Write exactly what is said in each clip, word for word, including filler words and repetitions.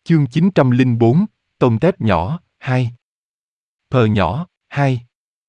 Chương chín trăm lẻ bốn, tôm tép nhỏ, hai. Pờ nhỏ, hai.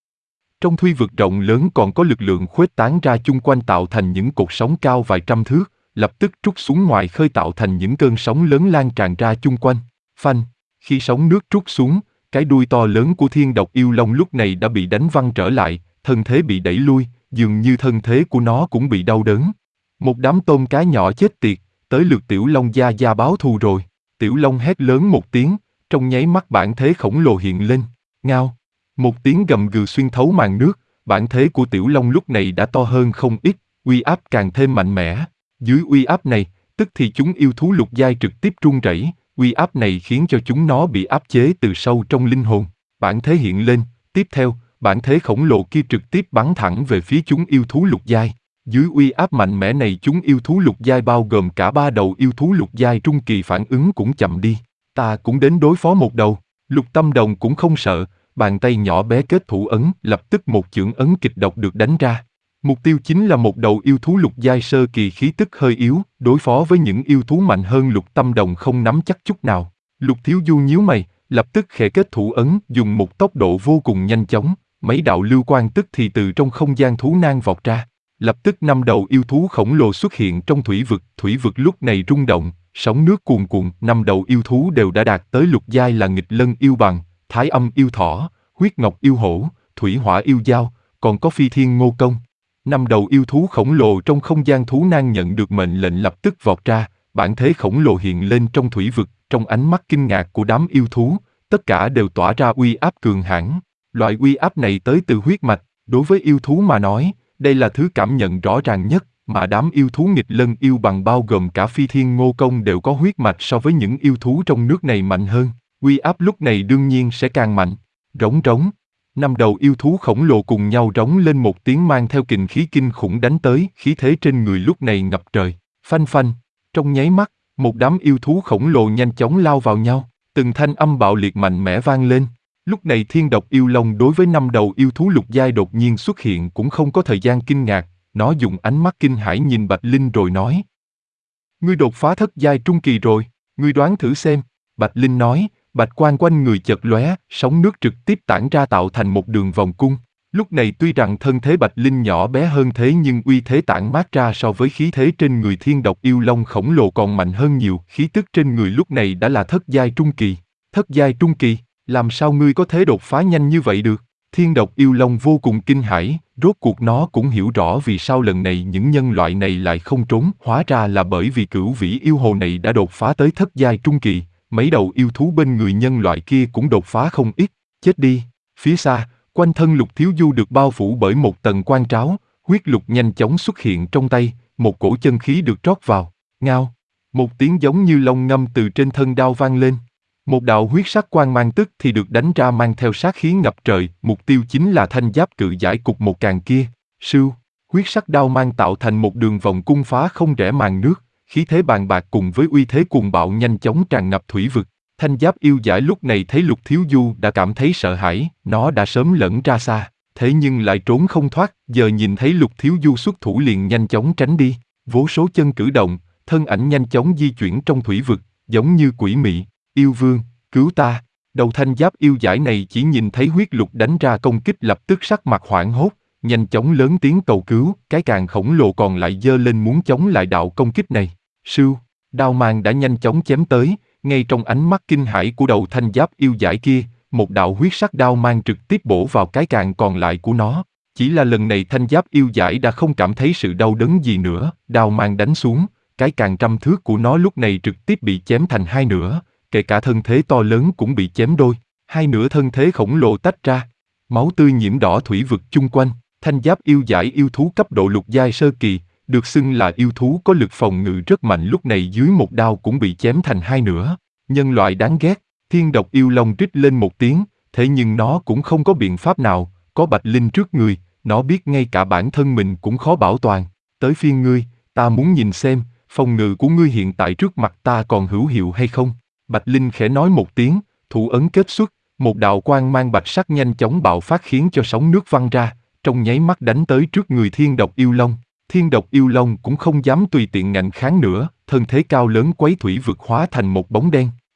Trong thủy vực rộng lớn còn có lực lượng khuếch tán ra chung quanh tạo thành những cột sóng cao vài trăm thước, lập tức trút xuống ngoài khơi tạo thành những cơn sóng lớn lan tràn ra chung quanh. Phanh, khi sóng nước trút xuống, cái đuôi to lớn của thiên độc yêu long lúc này đã bị đánh văng trở lại, thân thế bị đẩy lui, dường như thân thế của nó cũng bị đau đớn. Một đám tôm cá nhỏ chết tiệt, tới lượt tiểu long gia gia báo thù rồi. Tiểu long hét lớn một tiếng, trong nháy mắt bản thế khổng lồ hiện lên. Ngao. Một tiếng gầm gừ xuyên thấu màn nước, bản thế của tiểu long lúc này đã to hơn không ít, uy áp càng thêm mạnh mẽ. Dưới uy áp này, tức thì chúng yêu thú lục giai trực tiếp run rẩy, uy áp này khiến cho chúng nó bị áp chế từ sâu trong linh hồn. Bản thế hiện lên, tiếp theo, bản thế khổng lồ kia trực tiếp bắn thẳng về phía chúng yêu thú lục giai. Dưới uy áp mạnh mẽ này chúng yêu thú lục giai bao gồm cả ba đầu yêu thú lục giai trung kỳ phản ứng cũng chậm đi. Ta cũng đến đối phó một đầu. Lục Tâm Đồng cũng không sợ, bàn tay nhỏ bé kết thủ ấn, lập tức một chưởng ấn kịch độc được đánh ra. Mục tiêu chính là một đầu yêu thú lục giai sơ kỳ khí tức hơi yếu, đối phó với những yêu thú mạnh hơn Lục Tâm Đồng không nắm chắc chút nào. Lục Thiếu Du nhíu mày, lập tức khẽ kết thủ ấn, dùng một tốc độ vô cùng nhanh chóng, mấy đạo lưu quang tức thì từ trong không gian thú nang vọt ra. Lập tức năm đầu yêu thú khổng lồ xuất hiện trong thủy vực, thủy vực lúc này rung động, sóng nước cuồn cuộn, năm đầu yêu thú đều đã đạt tới lục giai là nghịch lân yêu bằng, thái âm yêu thỏ, huyết ngọc yêu hổ, thủy hỏa yêu dao, còn có phi thiên ngô công. Năm đầu yêu thú khổng lồ trong không gian thú nang nhận được mệnh lệnh lập tức vọt ra, bản thế khổng lồ hiện lên trong thủy vực, trong ánh mắt kinh ngạc của đám yêu thú, tất cả đều tỏa ra uy áp cường hãn. Loại uy áp này tới từ huyết mạch, đối với yêu thú mà nói, đây là thứ cảm nhận rõ ràng nhất, mà đám yêu thú nghịch lân yêu bằng bao gồm cả phi thiên ngô công đều có huyết mạch so với những yêu thú trong nước này mạnh hơn. Uy áp lúc này đương nhiên sẽ càng mạnh. Rống rống. Năm đầu yêu thú khổng lồ cùng nhau rống lên một tiếng mang theo kình khí kinh khủng đánh tới, khí thế trên người lúc này ngập trời. Phanh phanh. Trong nháy mắt, một đám yêu thú khổng lồ nhanh chóng lao vào nhau, từng thanh âm bạo liệt mạnh mẽ vang lên. Lúc này thiên độc yêu long đối với năm đầu yêu thú lục giai đột nhiên xuất hiện cũng không có thời gian kinh ngạc, nó dùng ánh mắt kinh hãi nhìn Bạch Linh rồi nói. Ngươi đột phá thất giai trung kỳ rồi, ngươi đoán thử xem. Bạch Linh nói, bạch quang quanh người chợt lóe, sóng nước trực tiếp tản ra tạo thành một đường vòng cung. Lúc này tuy rằng thân thế Bạch Linh nhỏ bé hơn thế nhưng uy thế tản mát ra so với khí thế trên người thiên độc yêu long khổng lồ còn mạnh hơn nhiều, khí tức trên người lúc này đã là thất giai trung kỳ. Thất giai trung kỳ? Làm sao ngươi có thể đột phá nhanh như vậy được? Thiên độc yêu long vô cùng kinh hãi, rốt cuộc nó cũng hiểu rõ vì sao lần này những nhân loại này lại không trốn, hóa ra là bởi vì cửu vĩ yêu hồ này đã đột phá tới thất giai trung kỳ, mấy đầu yêu thú bên người nhân loại kia cũng đột phá không ít, chết đi. Phía xa, quanh thân Lục Thiếu Du được bao phủ bởi một tầng quang tráo, huyết lục nhanh chóng xuất hiện trong tay, một cổ chân khí được trót vào, ngao, một tiếng giống như long ngâm từ trên thân đao vang lên. Một đạo huyết sắc quang mang tức thì được đánh ra mang theo sát khí ngập trời, mục tiêu chính là thanh giáp cự giải cục một càng kia. Sưu, huyết sắc đao mang tạo thành một đường vòng cung phá không rẽ màn nước, khí thế bàn bạc cùng với uy thế cuồng bạo nhanh chóng tràn ngập thủy vực. Thanh giáp yêu giải lúc này thấy Lục Thiếu Du đã cảm thấy sợ hãi, nó đã sớm lẫn ra xa, thế nhưng lại trốn không thoát, giờ nhìn thấy Lục Thiếu Du xuất thủ liền nhanh chóng tránh đi, vô số chân cử động, thân ảnh nhanh chóng di chuyển trong thủy vực, giống như quỷ mị. Yêu vương, cứu ta. Đầu thanh giáp yêu giải này chỉ nhìn thấy huyết lục đánh ra công kích lập tức sắc mặt hoảng hốt, nhanh chóng lớn tiếng cầu cứu, cái càng khổng lồ còn lại giơ lên muốn chống lại đạo công kích này. Sưu, đao mang đã nhanh chóng chém tới, ngay trong ánh mắt kinh hãi của đầu thanh giáp yêu giải kia, một đạo huyết sắc đao mang trực tiếp bổ vào cái càng còn lại của nó. Chỉ là lần này thanh giáp yêu giải đã không cảm thấy sự đau đớn gì nữa, đao mang đánh xuống, cái càng trăm thước của nó lúc này trực tiếp bị chém thành hai nửa. Kể cả thân thế to lớn cũng bị chém đôi, hai nửa thân thế khổng lồ tách ra, máu tươi nhiễm đỏ thủy vực chung quanh. Thanh giáp yêu giải yêu thú cấp độ lục giai sơ kỳ, được xưng là yêu thú có lực phòng ngự rất mạnh lúc này dưới một đao cũng bị chém thành hai nửa. Nhân loại đáng ghét, thiên độc yêu long rít lên một tiếng, thế nhưng nó cũng không có biện pháp nào, có Bạch Linh trước người, nó biết ngay cả bản thân mình cũng khó bảo toàn. Tới phiên ngươi, ta muốn nhìn xem, phòng ngự của ngươi hiện tại trước mặt ta còn hữu hiệu hay không. Bạch Linh khẽ nói một tiếng, thủ ấn kết xuất, một đạo quang mang bạch sắc nhanh chóng bạo phát khiến cho sóng nước văng ra, trong nháy mắt đánh tới trước người thiên độc yêu long. Thiên độc yêu long cũng không dám tùy tiện ngạnh kháng nữa, thân thế cao lớn quấy thủy vực hóa thành một bóng đen.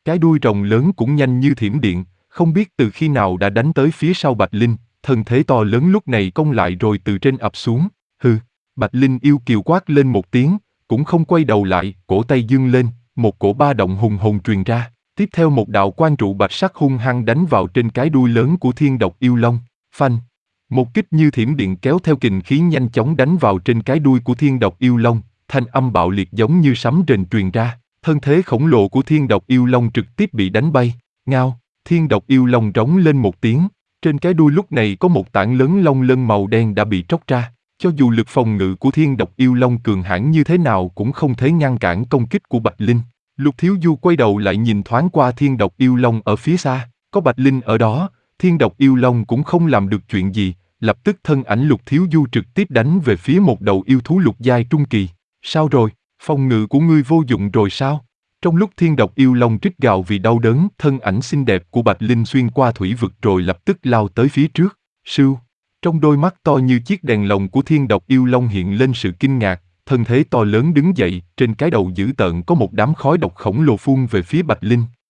Cái đuôi rồng lớn cũng nhanh như thiểm điện, không biết từ khi nào đã đánh tới phía sau Bạch Linh, thân thế to lớn lúc này cong lại rồi từ trên ập xuống. Hừ, Bạch Linh yêu kiều quát lên một tiếng, cũng không quay đầu lại, cổ tay dương lên, một cổ ba động hùng hồn truyền ra. Tiếp theo một đạo quang trụ bạch sắc hung hăng đánh vào trên cái đuôi lớn của Thiên Độc Yêu Long. Phanh! Một kích như thiểm điện kéo theo kình khí nhanh chóng đánh vào trên cái đuôi của Thiên Độc Yêu Long, thanh âm bạo liệt giống như sấm rền truyền ra. Thân thế khổng lồ của Thiên Độc Yêu Long trực tiếp bị đánh bay. Ngao! Thiên Độc Yêu Long rống lên một tiếng. Trên cái đuôi lúc này có một tảng lớn lông lân màu đen đã bị tróc ra. Cho dù lực phòng ngự của Thiên Độc Yêu Long cường hãn như thế nào cũng không thể ngăn cản công kích của Bạch Linh. Lục Thiếu Du quay đầu lại nhìn thoáng qua Thiên Độc Yêu Long ở phía xa, có Bạch Linh ở đó, Thiên Độc Yêu Long cũng không làm được chuyện gì, lập tức thân ảnh Lục Thiếu Du trực tiếp đánh về phía một đầu yêu thú lục giai trung kỳ. Sao rồi, phòng ngự của ngươi vô dụng rồi sao? Trong lúc Thiên Độc Yêu Long rít gào vì đau đớn, thân ảnh xinh đẹp của Bạch Linh xuyên qua thủy vực rồi lập tức lao tới phía trước. Sưu, trong đôi mắt to như chiếc đèn lồng của Thiên Độc Yêu Long hiện lên sự kinh ngạc, thân thế to lớn đứng dậy, trên cái đầu dữ tợn có một đám khói độc khổng lồ phun về phía Bạch Linh.